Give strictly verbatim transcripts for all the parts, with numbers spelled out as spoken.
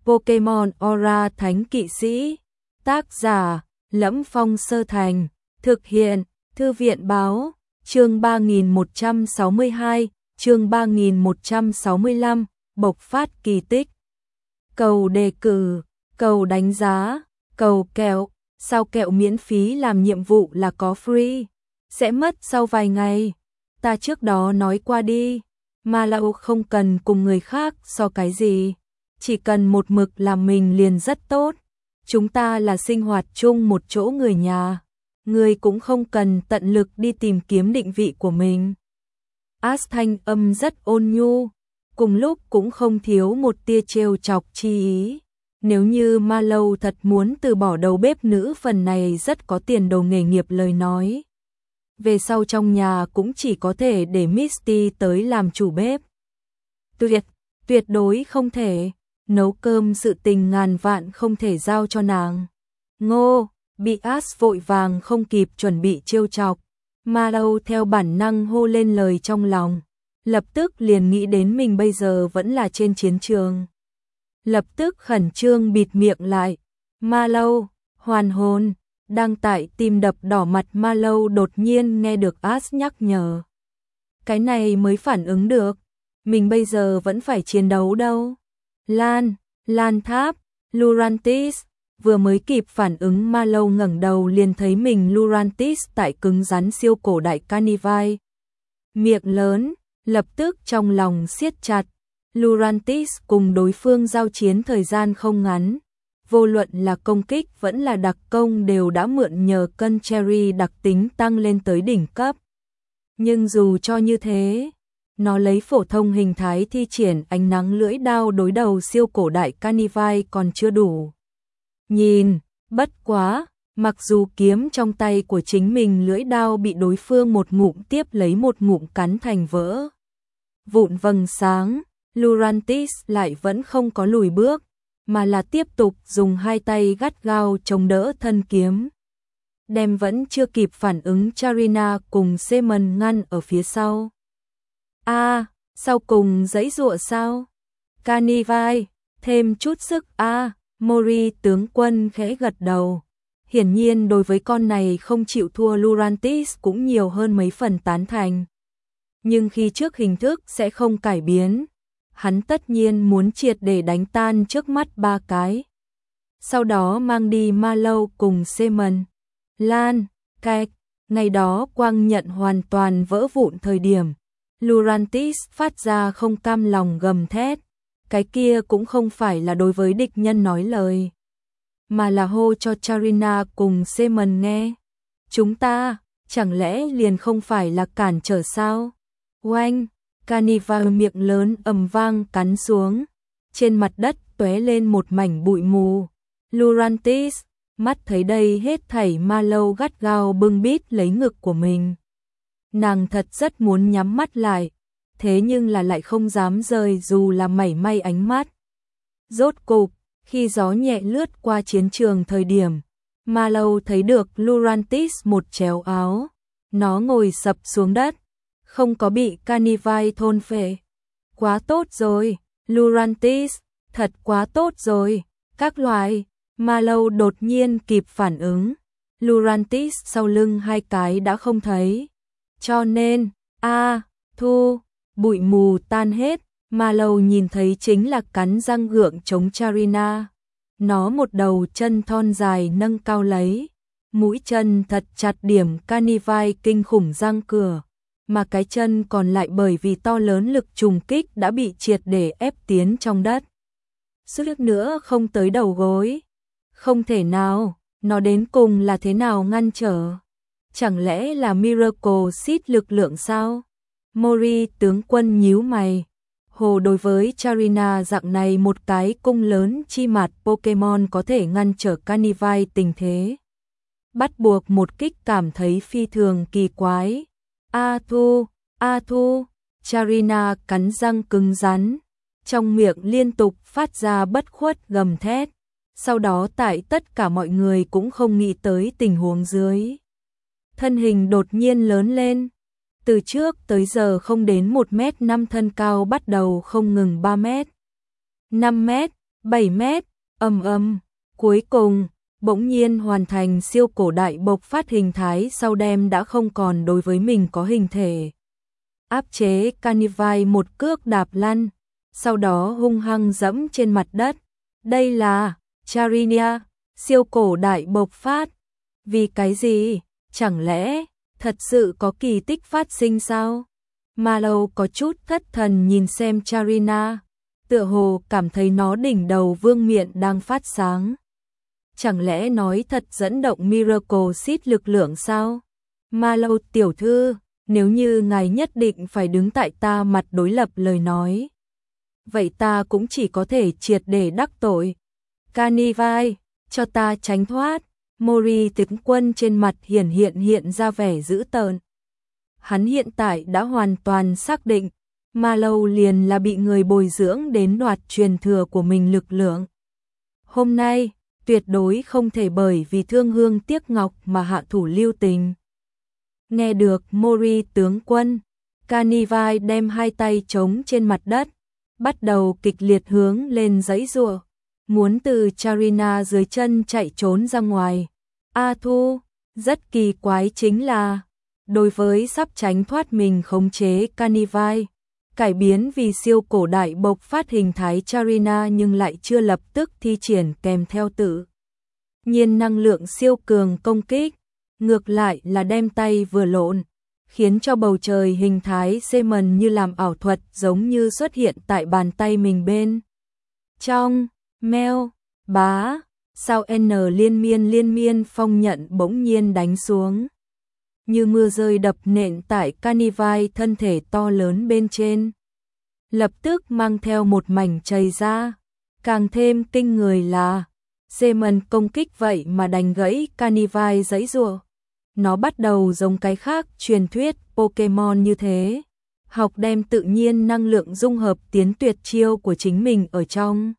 Pokemon Aura Thánh Kỵ Sĩ. Tác giả: Lẫm Phong Sơ Thành. Thực hiện: Thư viện báo. Chương ba nghìn một trăm sáu mươi hai, chương ba nghìn một trăm sáu mươi lăm, bộc phát kỳ tích. Cầu đề cử, cầu đánh giá, cầu kẹo, sao kẹo miễn phí làm nhiệm vụ là có free, sẽ mất sau vài ngày. Ta trước đó nói qua đi, mà lão không cần cùng người khác so cái gì, chỉ cần một mực làm mình liền rất tốt. Chúng ta là sinh hoạt chung một chỗ người nhà, người cũng không cần tận lực đi tìm kiếm định vị của mình. Ash thanh âm rất ôn nhu, cùng lúc cũng không thiếu một tia trêu chọc chi ý. Nếu như Mallow thật muốn từ bỏ đầu bếp nữ phần này rất có tiền đồ nghề nghiệp lời nói, về sau trong nhà cũng chỉ có thể để Misty tới làm chủ bếp. Tuyệt, tuyệt đối không thể, nấu cơm sự tình ngàn vạn không thể giao cho nàng. Ngô, bị Ash vội vàng không kịp chuẩn bị trêu chọc, Mallow theo bản năng hô lên lời trong lòng, lập tức liền nghĩ đến mình bây giờ vẫn là trên chiến trường. Lập tức khẩn trương bịt miệng lại. Mallow, hoàn hồn, đang tại tim đập đỏ mặt Mallow đột nhiên nghe được Ash nhắc nhở. Cái này mới phản ứng được, mình bây giờ vẫn phải chiến đấu đâu. Lan, Lan Tháp, Lurantis, vừa mới kịp phản ứng Mallow ngẩng đầu liền thấy mình Lurantis tại cứng rắn siêu cổ đại Carnivine. Miệng lớn, lập tức trong lòng siết chặt. Lurantis cùng đối phương giao chiến thời gian không ngắn, vô luận là công kích vẫn là đặc công đều đã mượn nhờ cân cherry đặc tính tăng lên tới đỉnh cấp. Nhưng dù cho như thế, nó lấy phổ thông hình thái thi triển ánh nắng lưỡi đao đối đầu siêu cổ đại Carnivine còn chưa đủ. Nhìn, bất quá, mặc dù kiếm trong tay của chính mình lưỡi đao bị đối phương một ngụm tiếp lấy một ngụm cắn thành vỡ vụn vầng sáng, Lurantis lại vẫn không có lùi bước, mà là tiếp tục dùng hai tay gắt gao chống đỡ thân kiếm, đem vẫn chưa kịp phản ứng Charina cùng Seaman ngăn ở phía sau. A, à, sau cùng giãy giụa sao? Carnivine, thêm chút sức a. À, Mori tướng quân khẽ gật đầu. Hiển nhiên đối với con này không chịu thua Lurantis cũng nhiều hơn mấy phần tán thành. Nhưng khi trước hình thức sẽ không cải biến, hắn tất nhiên muốn triệt để đánh tan trước mắt ba cái. Sau đó mang đi Mallow cùng Seaman. Lan, Cạch, ngày đó quang nhận hoàn toàn vỡ vụn thời điểm, Lurantis phát ra không cam lòng gầm thét. Cái kia cũng không phải là đối với địch nhân nói lời, mà là hô cho Charina cùng Seaman nghe. Chúng ta, chẳng lẽ liền không phải là cản trở sao? Oanh, Carnivine miệng lớn ầm vang cắn xuống, trên mặt đất tóe lên một mảnh bụi mù. Lurantis, mắt thấy đây hết thảy Mallow gắt gao bưng bít lấy ngực của mình. Nàng thật rất muốn nhắm mắt lại, thế nhưng là lại không dám rời dù là mảy may ánh mắt. Rốt cục, khi gió nhẹ lướt qua chiến trường thời điểm, Mallow thấy được Lurantis một chéo áo, nó ngồi sập xuống đất, không có bị Carnivine thôn phệ. Quá tốt rồi, Lurantis, thật quá tốt rồi, các loại. Mallow đột nhiên kịp phản ứng, Lurantis sau lưng hai cái đã không thấy. Cho nên, a, à, thu, bụi mù tan hết, Mallow nhìn thấy chính là cắn răng gượng chống Charina. Nó một đầu chân thon dài nâng cao lấy, mũi chân thật chặt điểm Carnivine kinh khủng răng cửa, mà cái chân còn lại bởi vì to lớn lực trùng kích đã bị triệt để ép tiến trong đất. Sức nữa không tới đầu gối. Không thể nào, nó đến cùng là thế nào ngăn trở? Chẳng lẽ là Miracle Seed lực lượng sao? Mori tướng quân nhíu mày. Hồ đối với Charina dạng này một cái cung lớn chi mặt Pokemon có thể ngăn trở Carnivine tình thế, bắt buộc một kích cảm thấy phi thường kỳ quái. A thu, A thu, Charina cắn răng cứng rắn, trong miệng liên tục phát ra bất khuất gầm thét. Sau đó tại tất cả mọi người cũng không nghĩ tới tình huống dưới, thân hình đột nhiên lớn lên, từ trước tới giờ không đến một mét năm thân cao bắt đầu không ngừng ba mét, năm mét, bảy mét, ầm ầm, cuối cùng, bỗng nhiên hoàn thành siêu cổ đại bộc phát hình thái sau đem đã không còn đối với mình có hình thể. Áp chế Canivai một cước đạp lăn, sau đó hung hăng dẫm trên mặt đất. Đây là Charina, siêu cổ đại bộc phát. Vì cái gì? Chẳng lẽ thật sự có kỳ tích phát sinh sao? Marlow có chút thất thần nhìn xem Charina, tựa hồ cảm thấy nó đỉnh đầu vương miện đang phát sáng. Chẳng lẽ nói thật dẫn động Miracle Seed lực lượng sao? Marlow tiểu thư, nếu như ngài nhất định phải đứng tại ta mặt đối lập lời nói, vậy ta cũng chỉ có thể triệt để đắc tội. Canivai, cho ta tránh thoát. Mori tướng quân trên mặt hiển hiện hiện ra vẻ dữ tợn. Hắn hiện tại đã hoàn toàn xác định, Marlow liền là bị người bồi dưỡng đến đoạt truyền thừa của mình lực lượng. Hôm nay, tuyệt đối không thể bởi vì thương hương tiếc ngọc mà hạ thủ lưu tình. Nghe được Mori tướng quân, Canivai đem hai tay chống trên mặt đất, bắt đầu kịch liệt hướng lên giãy giụa, muốn từ Charina dưới chân chạy trốn ra ngoài. A Thu, rất kỳ quái chính là, đối với sắp tránh thoát mình khống chế Canivai, cải biến vì siêu cổ đại bộc phát hình thái Charina nhưng lại chưa lập tức thi triển kèm theo tự nhiên năng lượng siêu cường công kích, ngược lại là đem tay vừa lộn, khiến cho bầu trời hình thái Seaman như làm ảo thuật giống như xuất hiện tại bàn tay mình bên. Trong, meo, bá, sao N liên miên liên miên phong nhận bỗng nhiên đánh xuống. Như mưa rơi đập nện tại Canivai thân thể to lớn bên trên. Lập tức mang theo một mảnh chảy ra. Càng thêm kinh người là, Seaman công kích vậy mà đánh gãy Canivai giãy giụa. Nó bắt đầu giống cái khác truyền thuyết Pokemon như thế, học đem tự nhiên năng lượng dung hợp tiến tuyệt chiêu của chính mình ở trong.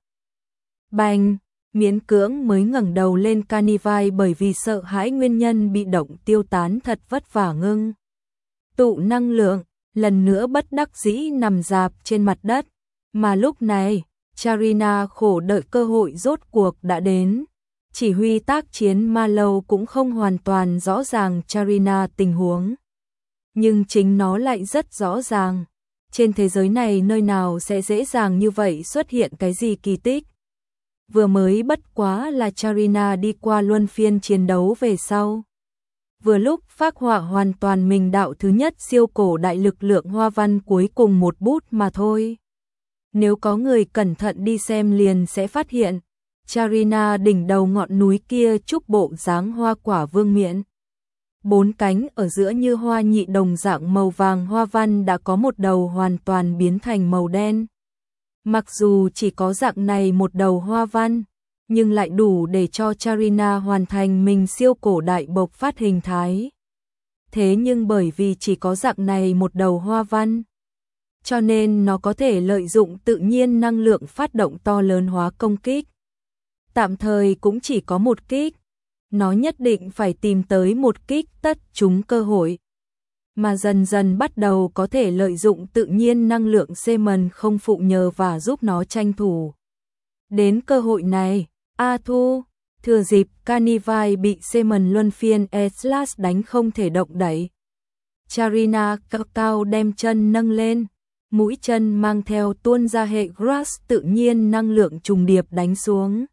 Bành, miễn cưỡng mới ngẩng đầu lên Canivai bởi vì sợ hãi nguyên nhân bị động tiêu tán thật vất vả ngưng. Tụ năng lượng, lần nữa bất đắc dĩ nằm rạp trên mặt đất, mà lúc này, Charina khổ đợi cơ hội rốt cuộc đã đến. Chỉ huy tác chiến Marlow cũng không hoàn toàn rõ ràng Charina tình huống. Nhưng chính nó lại rất rõ ràng. Trên thế giới này nơi nào sẽ dễ dàng như vậy xuất hiện cái gì kỳ tích. Vừa mới bất quá là Charina đi qua luân phiên chiến đấu về sau. Vừa lúc phác họa hoàn toàn mình đạo thứ nhất siêu cổ đại lực lượng hoa văn cuối cùng một bút mà thôi. Nếu có người cẩn thận đi xem liền sẽ phát hiện, Charina đỉnh đầu ngọn núi kia trúc bộ dáng hoa quả vương miện. Bốn cánh ở giữa như hoa nhị đồng dạng màu vàng hoa văn đã có một đầu hoàn toàn biến thành màu đen. Mặc dù chỉ có dạng này một đầu hoa văn, nhưng lại đủ để cho Charina hoàn thành mình siêu cổ đại bộc phát hình thái. Thế nhưng bởi vì chỉ có dạng này một đầu hoa văn, cho nên nó có thể lợi dụng tự nhiên năng lượng phát động to lớn hóa công kích. Tạm thời cũng chỉ có một kích, nó nhất định phải tìm tới một kích tất trúng cơ hội. Mà dần dần bắt đầu có thể lợi dụng tự nhiên năng lượng Seaman không phụ nhờ và giúp nó tranh thủ. Đến cơ hội này, A Thu, thừa dịp Canivai bị Seaman luân phiên Atlas đánh không thể động đậy. Charina cao cao đem chân nâng lên, mũi chân mang theo tuôn ra hệ Grass tự nhiên năng lượng trùng điệp đánh xuống.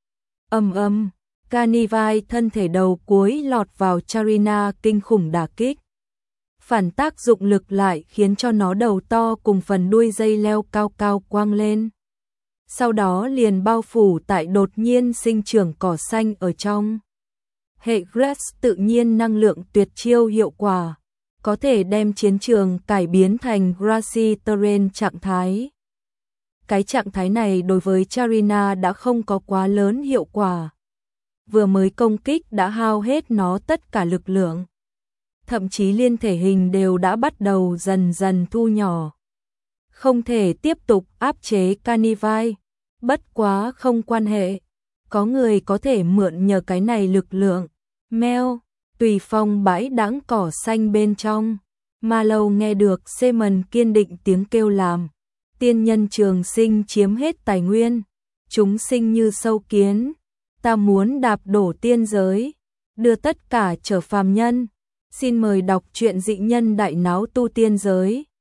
Ầm ầm, Canivai thân thể đầu cuối lọt vào Charina kinh khủng đả kích. Phản tác dụng lực lại khiến cho nó đầu to cùng phần đuôi dây leo cao cao quang lên. Sau đó liền bao phủ tại đột nhiên sinh trưởng cỏ xanh ở trong. Hệ Grass tự nhiên năng lượng tuyệt chiêu hiệu quả, có thể đem chiến trường cải biến thành Grassy Terrain trạng thái. Cái trạng thái này đối với Charina đã không có quá lớn hiệu quả. Vừa mới công kích đã hao hết nó tất cả lực lượng. Thậm chí liên thể hình đều đã bắt đầu dần dần thu nhỏ. Không thể tiếp tục áp chế Canivai, bất quá không quan hệ. Có người có thể mượn nhờ cái này lực lượng. Meo, tùy phong bãi đãng cỏ xanh bên trong. Marlow nghe được Seaman kiên định tiếng kêu làm. Tiên nhân trường sinh chiếm hết tài nguyên. chúng sinh như sâu kiến, ta muốn đạp đổ tiên giới, đưa tất cả trở phàm nhân. Xin mời đọc truyện Dị Nhân Đại Náo Tu Tiên Giới.